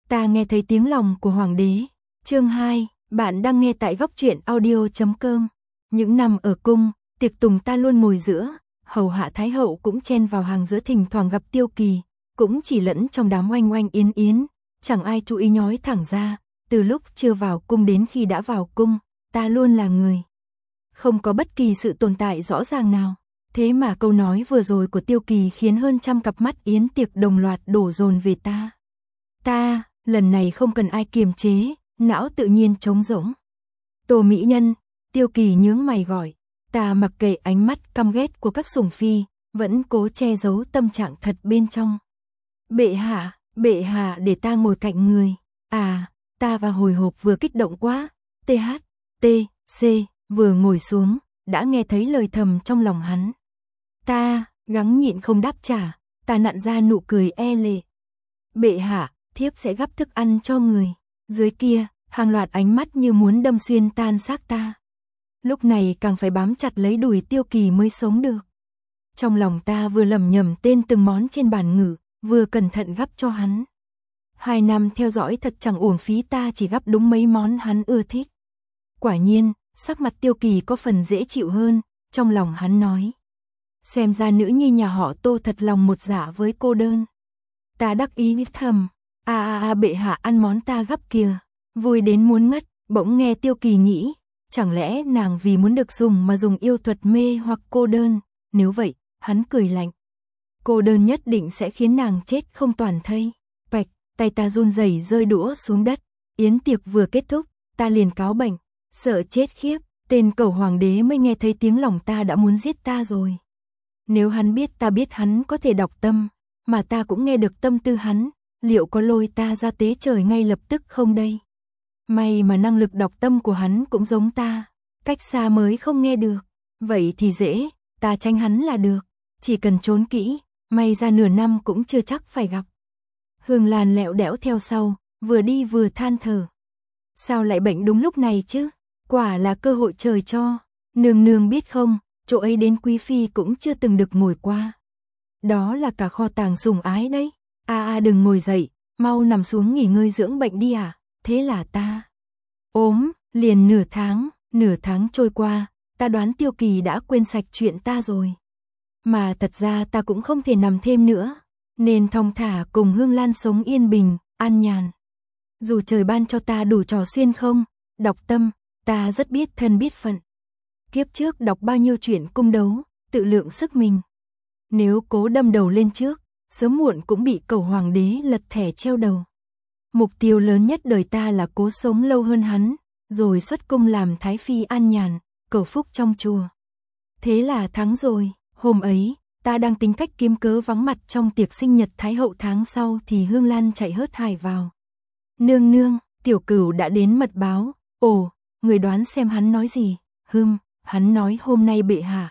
Ta nghe thấy tiếng lòng của hoàng đế. Chương 2, bạn đang nghe tại góc truyện audio.com. Những năm ở cung, tiệc tùng ta luôn ngồi giữa, hầu hạ thái hậu cũng chen vào hàng giữa, thỉnh thoảng gặp Tiêu Kỳ, cũng chỉ lẫn trong đám oanh oanh yến yến, chẳng ai chú ý nhói thẳng ra. Từ lúc chưa vào cung đến khi đã vào cung, ta luôn là người không có bất kỳ sự tồn tại rõ ràng nào. Thế mà câu nói vừa rồi của Tiêu Kỳ khiến hơn trăm cặp mắt yến tiệc đồng loạt đổ dồn về ta. Ta, lần này không cần ai kiềm chế, não tự nhiên trống rỗng. Tô mỹ nhân, Tiêu Kỳ nhướng mày gọi. Ta mặc kệ ánh mắt căm ghét của các sủng phi, vẫn cố che giấu tâm trạng thật bên trong. Bệ hạ để ta ngồi cạnh người. À, ta và hồi hộp vừa kích động quá. THTC, vừa ngồi xuống, đã nghe thấy lời thầm trong lòng hắn. Ta, gắng nhịn không đáp trả, ta nặn ra nụ cười e lệ. Bệ hạ, thiếp sẽ gắp thức ăn cho người. Dưới kia, hàng loạt ánh mắt như muốn đâm xuyên tan xác ta. Lúc này càng phải bám chặt lấy đùi Tiêu Kỳ mới sống được. Trong lòng ta vừa lẩm nhẩm tên từng món trên bàn ngự, vừa cẩn thận gắp cho hắn. 2 năm theo dõi thật chẳng uổng phí, ta chỉ gắp đúng mấy món hắn ưa thích. Quả nhiên, sắc mặt Tiêu Kỳ có phần dễ chịu hơn, trong lòng hắn nói. Xem ra nữ nhi nhà họ Tô thật lòng một dạ với cô đơn. Ta đắc ý thầm, bệ hạ ăn món ta gắp kìa, vui đến muốn ngất. Bỗng nghe Tiêu Kỳ nghĩ, chẳng lẽ nàng vì muốn được dùng mà dùng yêu thuật mê hoặc cô đơn, nếu vậy, hắn cười lạnh. Cô đơn nhất định sẽ khiến nàng chết không toàn thây. Bạch, tay ta run rẩy rơi đũa xuống đất, yến tiệc vừa kết thúc, ta liền cáo bệnh, sợ chết khiếp, tên cẩu hoàng đế mới nghe thấy tiếng lòng ta đã muốn giết ta rồi. Nếu hắn biết ta biết hắn có thể đọc tâm, mà ta cũng nghe được tâm tư hắn, liệu có lôi ta ra tế trời ngay lập tức không đây? May mà năng lực đọc tâm của hắn cũng giống ta, cách xa mới không nghe được. Vậy thì dễ, ta tránh hắn là được, chỉ cần trốn kỹ, may ra nửa năm cũng chưa chắc phải gặp. Hương Lan lẹo đẽo theo sau, vừa đi vừa than thở. Sao lại bệnh đúng lúc này chứ? Quả là cơ hội trời cho. Nương nương biết không, chỗ ấy đến quý phi cũng chưa từng được ngồi qua. Đó là cả kho tàng sủng ái đấy. Đừng ngồi dậy, mau nằm xuống nghỉ ngơi dưỡng bệnh đi à. Thế là ta ốm, liền nửa tháng trôi qua, ta đoán Tiêu Kỳ đã quên sạch chuyện ta rồi. Mà thật ra ta cũng không thể nằm thêm nữa, nên thong thả cùng Hương Lan sống yên bình, an nhàn. Dù trời ban cho ta đủ trò xuyên không, đọc tâm, ta rất biết thân biết phận. Kiếp trước đọc bao nhiêu chuyện cung đấu, tự lượng sức mình. Nếu cố đâm đầu lên trước, sớm muộn cũng bị cẩu hoàng đế lật thẻ treo đầu. Mục tiêu lớn nhất đời ta là cố sống lâu hơn hắn, rồi xuất cung làm thái phi an nhàn, cầu phúc trong chùa. Thế là thắng rồi. Hôm ấy, ta đang tính cách kiếm cớ vắng mặt trong tiệc sinh nhật thái hậu, tháng sau thì Hương Lan chạy hớt hải vào. Nương nương, tiểu cửu đã đến mật báo. Ồ, người đoán xem hắn nói gì? Hắn nói hôm nay bệ hạ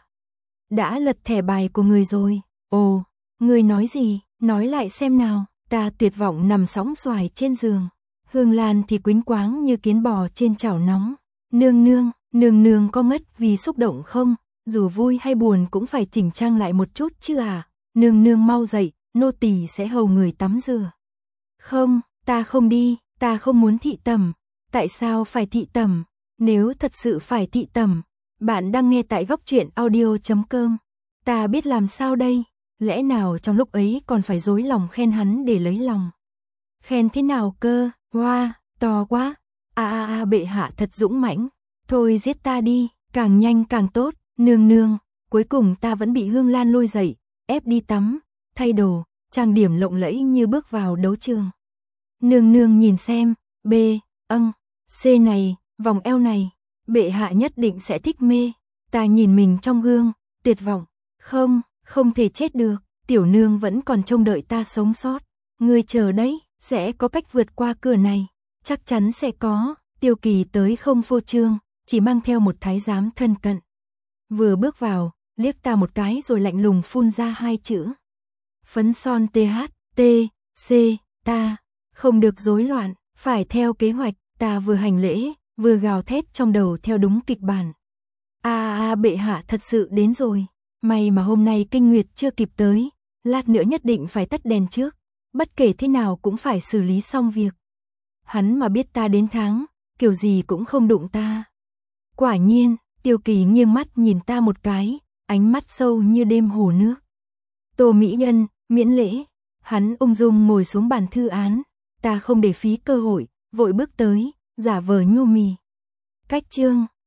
đã lật thẻ bài của người rồi. Ồ, người nói gì? Nói lại xem nào. Ta tuyệt vọng nằm sóng xoài trên giường. Hương Lan thì quýnh quáng như kiến bò trên chảo nóng. Nương nương có ngất vì xúc động không? Dù vui hay buồn cũng phải chỉnh trang lại một chút chứ à. Nương nương mau dậy, nô tỳ sẽ hầu người tắm rửa. Không, ta không đi, ta không muốn thị tẩm. Tại sao phải thị tẩm? Nếu thật sự phải thị tẩm, bạn đang nghe tại góc truyện audio.com. Ta biết làm sao đây? Lẽ nào trong lúc ấy còn phải dối lòng khen hắn để lấy lòng? Khen thế nào cơ? Wow, to quá. Bệ hạ thật dũng mãnh. Thôi giết ta đi, càng nhanh càng tốt. Nương, cuối cùng ta vẫn bị Hương Lan lôi dậy, ép đi tắm, thay đồ, trang điểm lộng lẫy như bước vào đấu trường. Nương nhìn xem, C này, vòng eo này, bệ hạ nhất định sẽ thích mê. Ta nhìn mình trong gương, tuyệt vọng. Không thể chết được, tiểu nương vẫn còn trông đợi ta sống sót. Ngươi chờ đấy, sẽ có cách vượt qua cửa này. Chắc chắn sẽ có. Tiêu Kỳ tới không phô trương, chỉ mang theo một thái giám thân cận. Vừa bước vào, liếc ta một cái rồi lạnh lùng phun ra 2 chữ. Phấn son THTC, ta không được rối loạn, phải theo kế hoạch. Ta vừa hành lễ, vừa gào thét trong đầu theo đúng kịch bản. Bệ hạ thật sự đến rồi. May mà hôm nay kinh nguyệt chưa kịp tới, lát nữa nhất định phải tắt đèn trước. Bất kể thế nào cũng phải xử lý xong việc. hắn mà biết ta đến tháng, kiểu gì cũng không đụng ta. Quả nhiên, Tiêu Kỳ nghiêng mắt nhìn ta một cái, ánh mắt sâu như đêm hồ nước. Tô Mỹ Nhân, miễn lễ. Hắn ung dung ngồi xuống bàn thư án, ta không để phí cơ hội, vội bước tới, giả vờ nhu mì. Cách chương